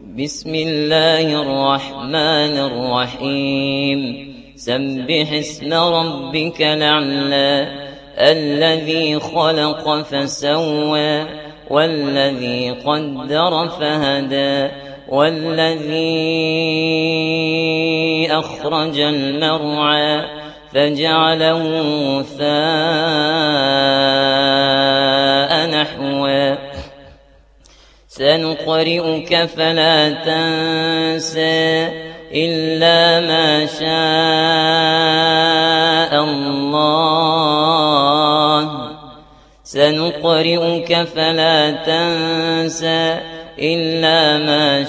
بسم الله الرحمن الرحيم سبح اسم ربك الأعلى الذي خلق فسوى والذي قدر فهدى والذي أخرج المرعى فجعله غثاء نحوا سنقرئك فلا تنسى إلا ما شاء الله سنقرئك فلا تنسى إلا ما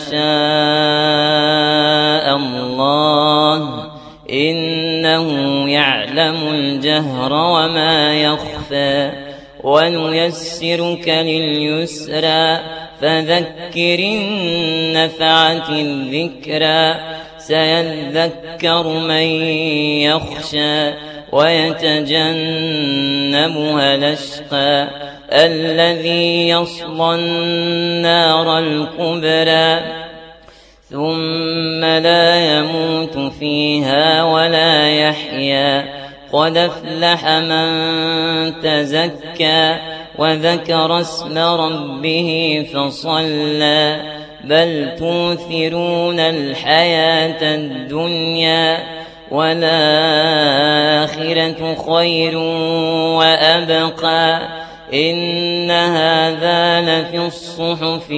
شاء الله إنه يعلم الجهر وما يخفى ونيسرك لليسرى فذكر إن نفعت الذكرى سيذكر من يخشى ويتجنبها الأشقى الذي يصلى النار الكبرى ثم لا يموت فيها ولا يحيا قد أفلح من تزكى وذكر اسم ربه فصلى بل توثرون الحياة الدنيا والآخرة خير وأبقى إن هذا لفي الصحف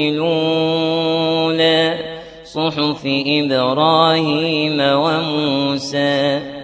الأولى صحف إبراهيم وموسى